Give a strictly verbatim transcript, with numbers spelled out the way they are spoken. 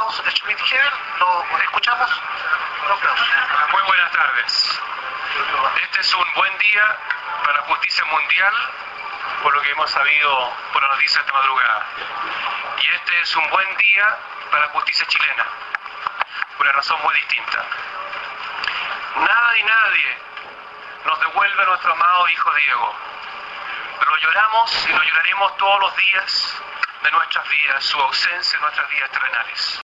Carlos Schmidt-Heber, lo escuchamos. Muy buenas tardes. Este es un buen día para la justicia mundial, por lo que hemos sabido por las noticias de madrugada. Y este es un buen día para la justicia chilena, por una razón muy distinta. Nada ni nadie nos devuelve a nuestro amado hijo Diego. Lo lloramos y lo lloraremos todos los días de nuestras vidas, su ausencia en nuestras vidas terrenales.